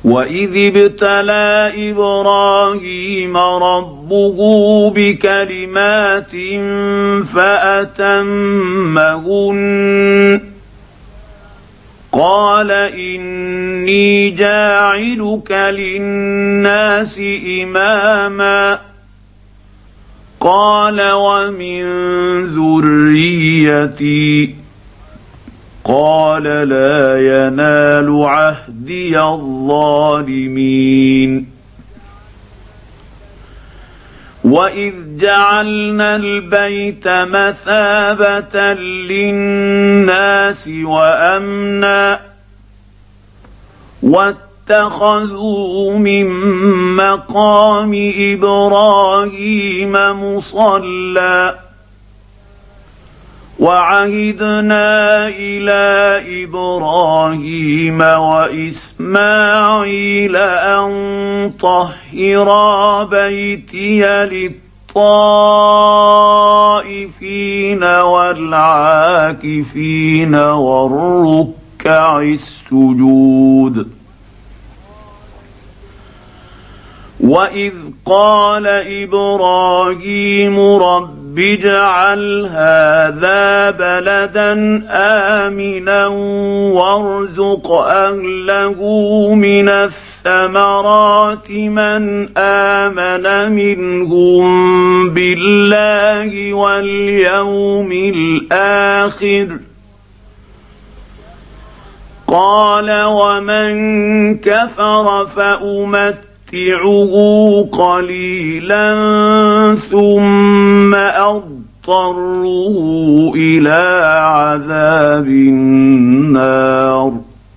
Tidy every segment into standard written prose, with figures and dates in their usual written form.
وإذ ابتلى إبراهيم ربه بكلمات فأتمهن قال إني جاعلك للناس إماما قال ومن ذريتي قال لا ينال عهدي الظالمين وإذ جعلنا البيت مثابة للناس وأمنا واتخذوا من مقام إبراهيم مصلى وعهدنا إلى إبراهيم وإسماعيل أن طهرا بيتي للطائفين والعاكفين والركع السجود وإذ قال إبراهيم رب اجعل هذا بلدا آمنا وارزق أهله من الثمرات من آمن منهم بالله واليوم الآخر قال ومن كفر فأمتعه قليلا ثم أضطره إلى عذاب النار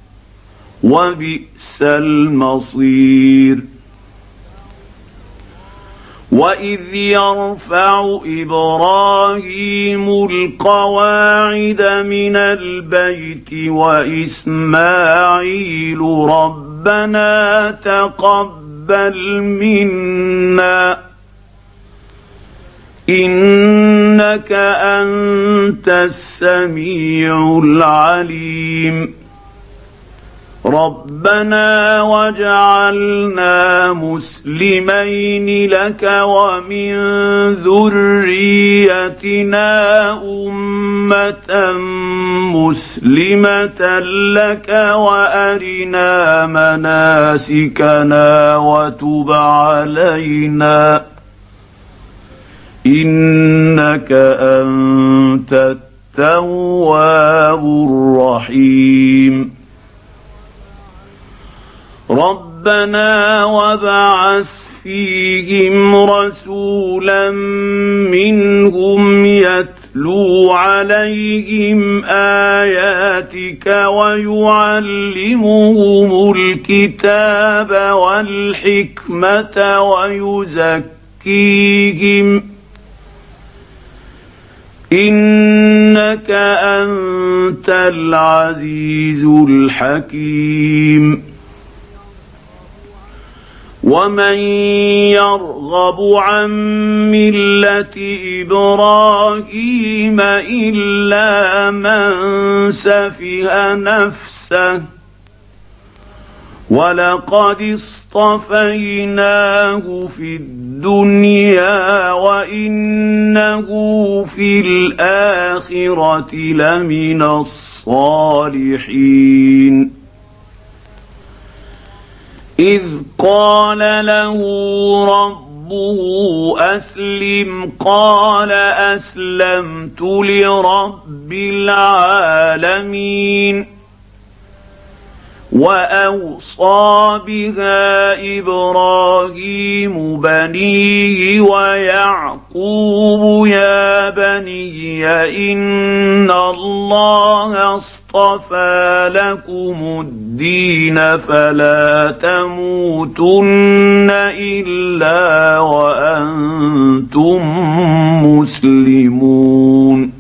وبئس المصير وإذ يرفع إبراهيم القواعد من البيت وإسماعيل ربنا تقبل منا إنك أنت السميع العليم ربنا واجعلنا مسلمين لك ومن ذريتنا أمة مسلمة لك وأرنا مناسكنا وتب علينا إنك أنت التواب الرحيم ربنا وابعث فيهم رسولا منهم يتلو عليهم آياتك ويعلمهم الكتاب والحكمة ويزكيهم إنك أنت العزيز الحكيم ومن يرغب عن ملة إبراهيم إلا من سفه نفسه ولقد اصطفيناه في الدنيا وإنه في الآخرة لمن الصالحين إذ قال له ربه أسلم قال أسلمت لرب العالمين وأوصى بها إبراهيم بنيه ويعقوب يا بني إن الله اصطفى لكم الدين فلا تموتن إلا وأنتم مسلمون